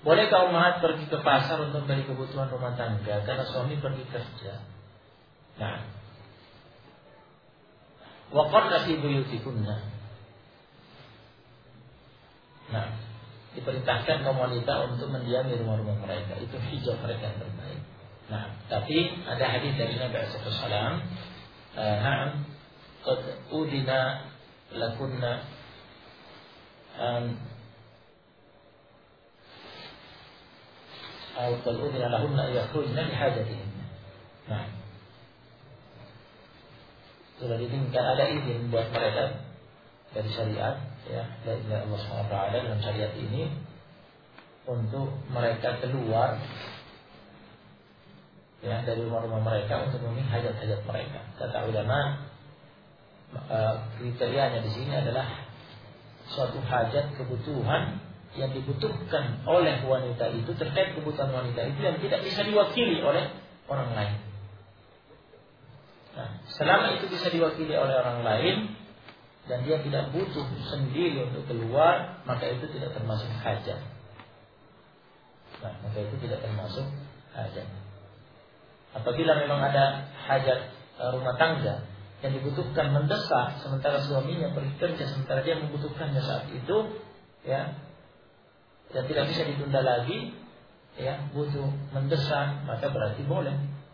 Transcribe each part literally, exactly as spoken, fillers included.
Bolehkah ummahat pergi ke pasar untuk membeli kebutuhan rumah tangga karena suami pergi kerja? Nah, waqarna fi buyutikunna. Nah, diperintahkan kaum wanita untuk mendiami rumah-rumah mereka. Itu hijab mereka yang terbaik. Nah, tapi ada hadis dari Nabi sallallahu alaihi wasallam, "Na'am, qad udina lakunna an atau qad udina lahunna yakhrujna li hajatihinna." Nah, sudah diizinkan, ada izin buat mereka dari syariat, ya, dari Allah subhanahu wa taala dalam syariat ini untuk mereka keluar, ya, dari rumah-rumah mereka untuk memenuhi hajat-hajat mereka. Kata ulama, kriterianya di sini adalah suatu hajat, kebutuhan yang dibutuhkan oleh wanita itu, terkait kebutuhan wanita itu yang tidak bisa diwakili oleh orang lain. Nah, selama itu bisa diwakili oleh orang lain dan dia tidak butuh sendiri untuk keluar, maka itu tidak termasuk hajat. Nah, maka itu tidak termasuk hajat. Apabila memang ada hajat rumah tangga yang dibutuhkan mendesak, sementara suaminya pergi kerja, sementara dia membutuhkannya saat itu, ya, dan tidak bisa ditunda lagi, ya, butuh mendesak, maka berarti boleh.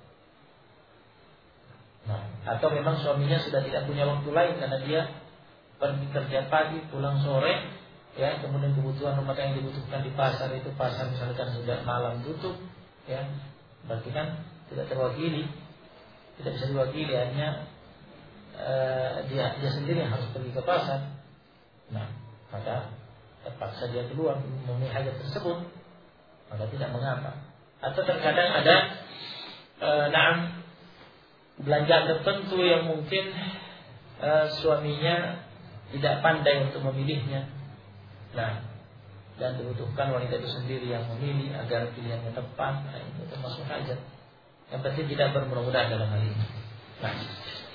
Nah, atau memang suaminya sudah tidak punya waktu lain karena dia pergi kerja pagi, pulang sore, ya, kemudian kebutuhan rumah tangga yang dibutuhkan di pasar itu, pasar misalkan sudah malam tutup, ya, berarti kan tidak terwakili, tidak bisa diwakili, hanya uh, dia dia sendiri yang harus pergi ke pasar. Nah, maka terpaksa dia keluar memenuhi hajat tersebut, maka tidak mengapa. Atau terkadang ada uh, nah, belanja tertentu yang mungkin uh, suaminya tidak pandai untuk memilihnya. Nah, dan dibutuhkan wanita itu sendiri yang memilih agar pilihannya tepat. Nah, itu termasuk hajat. Yang penting tidak bermudah-mudah dalam hal ini. Nah,